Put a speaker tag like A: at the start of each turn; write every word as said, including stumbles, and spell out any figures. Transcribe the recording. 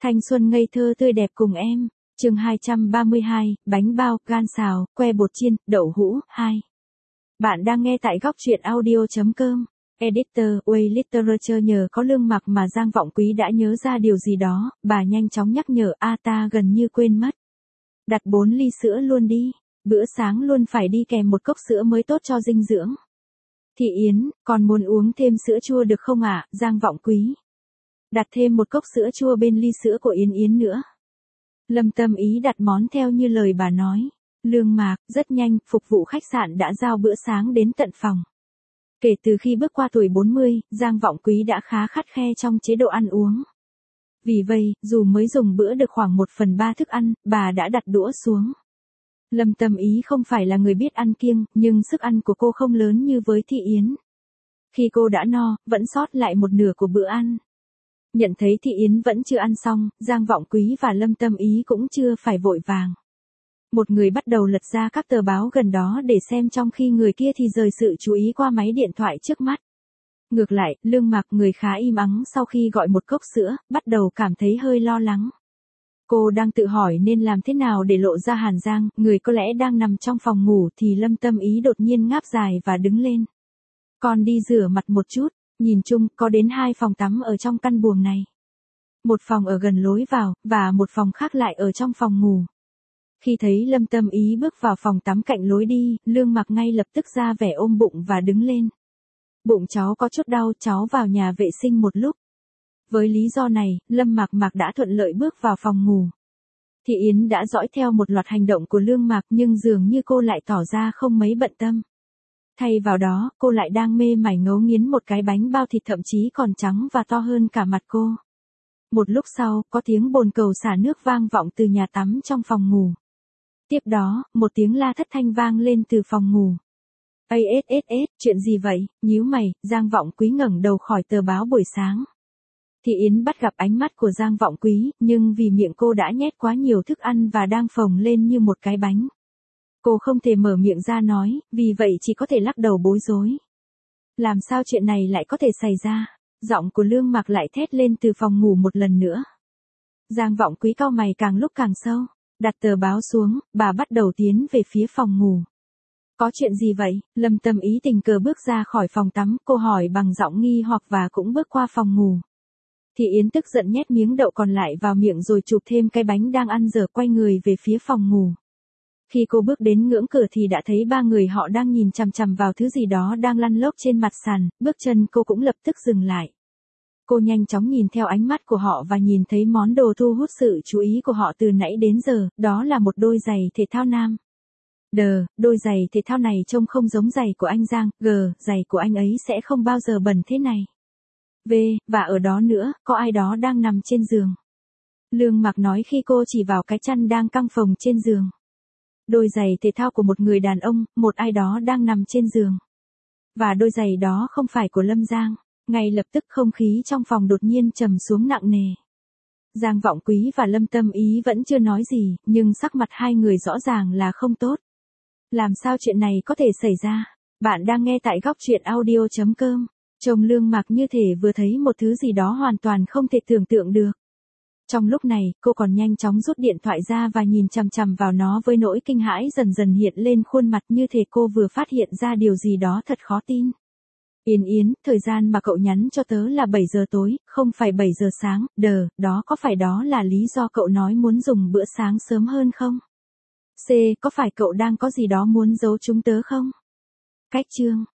A: Thanh xuân ngây thơ tươi đẹp cùng em. Chương hai trăm ba mươi hai, bánh bao, gan xào, que bột chiên, đậu hũ, hai. Bạn đang nghe tại góc truyện audio chấm com. Editor, Way Literature nhờ có Lương Mặc mà Giang Vọng Quý đã nhớ ra điều gì đó, bà nhanh chóng nhắc nhở a ta gần như quên mất. Đặt bốn ly sữa luôn đi, bữa sáng luôn phải đi kèm một cốc sữa mới tốt cho dinh dưỡng. Thị Yến, còn muốn uống thêm sữa chua được không ạ, Giang Vọng Quý? Đặt thêm một cốc sữa chua bên ly sữa của Yến Yến nữa. Lâm Tâm Ý đặt món theo như lời bà nói. Lương Mạc, rất nhanh, phục vụ khách sạn đã giao bữa sáng đến tận phòng. Kể từ khi bước qua tuổi bốn mươi, Giang Vọng Quý đã khá khắt khe trong chế độ ăn uống. Vì vậy, dù mới dùng bữa được khoảng một phần ba thức ăn, bà đã đặt đũa xuống. Lâm Tâm Ý không phải là người biết ăn kiêng, nhưng sức ăn của cô không lớn như với Thị Yến. Khi cô đã no, vẫn sót lại một nửa của bữa ăn. Nhận thấy Thị Yến vẫn chưa ăn xong, Giang Vọng Quý và Lâm Tâm Ý cũng chưa phải vội vàng. Một người bắt đầu lật ra các tờ báo gần đó để xem, trong khi người kia thì rời sự chú ý qua máy điện thoại trước mắt. Ngược lại, Lương Mặc, người khá im ắng sau khi gọi một cốc sữa, bắt đầu cảm thấy hơi lo lắng. Cô đang tự hỏi nên làm thế nào để lộ ra Hàn Giang, người có lẽ đang nằm trong phòng ngủ, thì Lâm Tâm Ý đột nhiên ngáp dài và đứng lên. Con đi rửa mặt một chút. Nhìn chung, có đến hai phòng tắm ở trong căn buồng này. Một phòng ở gần lối vào, và một phòng khác lại ở trong phòng ngủ. Khi thấy Lâm Tâm Ý bước vào phòng tắm cạnh lối đi, Lương Mặc ngay lập tức ra vẻ ôm bụng và đứng lên. Bụng cháu có chút đau, cháu vào nhà vệ sinh một lúc. Với lý do này, Lâm Mặc Mặc đã thuận lợi bước vào phòng ngủ. Thị Yến đã dõi theo một loạt hành động của Lương Mặc, nhưng dường như cô lại tỏ ra không mấy bận tâm. Thay vào đó, cô lại đang mê mải ngấu nghiến một cái bánh bao thịt, thậm chí còn trắng và to hơn cả mặt cô. Một lúc sau, có tiếng bồn cầu xả nước vang vọng từ nhà tắm trong phòng ngủ. Tiếp đó, một tiếng la thất thanh vang lên từ phòng ngủ. A S S S, chuyện gì vậy? Nhíu mày, Giang Vọng Quý ngẩng đầu khỏi tờ báo buổi sáng. Thị Yến bắt gặp ánh mắt của Giang Vọng Quý, nhưng vì miệng cô đã nhét quá nhiều thức ăn và đang phồng lên như một cái bánh. Cô không thể mở miệng ra nói, vì vậy chỉ có thể lắc đầu bối rối. Làm sao chuyện này lại có thể xảy ra? Giọng của Lương Mặc lại thét lên từ phòng ngủ một lần nữa. Giang Vọng Quý cau mày càng lúc càng sâu. Đặt tờ báo xuống, bà bắt đầu tiến về phía phòng ngủ. Có chuyện gì vậy? Lâm Tâm Ý tình cờ bước ra khỏi phòng tắm, cô hỏi bằng giọng nghi hoặc và cũng bước qua phòng ngủ. Thị Yến tức giận nhét miếng đậu còn lại vào miệng rồi chụp thêm cái bánh đang ăn dở, quay người về phía phòng ngủ. Khi cô bước đến ngưỡng cửa thì đã thấy ba người họ đang nhìn chằm chằm vào thứ gì đó đang lăn lóc trên mặt sàn, bước chân cô cũng lập tức dừng lại. Cô nhanh chóng nhìn theo ánh mắt của họ và nhìn thấy món đồ thu hút sự chú ý của họ từ nãy đến giờ, đó là một đôi giày thể thao nam. Đờ, đôi giày thể thao này trông không giống giày của anh Giang, gờ, giày của anh ấy sẽ không bao giờ bẩn thế này. V, và ở đó nữa, có ai đó đang nằm trên giường. Lương Mặc nói khi cô chỉ vào cái chăn đang căng phồng trên giường. Đôi giày thể thao của một người đàn ông, một ai đó đang nằm trên giường. Và đôi giày đó không phải của Lâm Giang. Ngay lập tức không khí trong phòng đột nhiên trầm xuống nặng nề. Giang Vọng Quý và Lâm Tâm Ý vẫn chưa nói gì, nhưng sắc mặt hai người rõ ràng là không tốt. Làm sao chuyện này có thể xảy ra? Bạn đang nghe tại góc truyện audio chấm com. Trông Lương Mặc như thể vừa thấy một thứ gì đó hoàn toàn không thể tưởng tượng được. Trong lúc này, cô còn nhanh chóng rút điện thoại ra và nhìn chằm chằm vào nó với nỗi kinh hãi dần dần hiện lên khuôn mặt, như thể cô vừa phát hiện ra điều gì đó thật khó tin. Yến Yến, thời gian mà cậu nhắn cho tớ là bảy giờ tối, không phải bảy giờ sáng, đờ, đó có phải đó là lý do cậu nói muốn dùng bữa sáng sớm hơn không? C, có phải cậu đang có gì đó muốn giấu chúng tớ không? Cách chương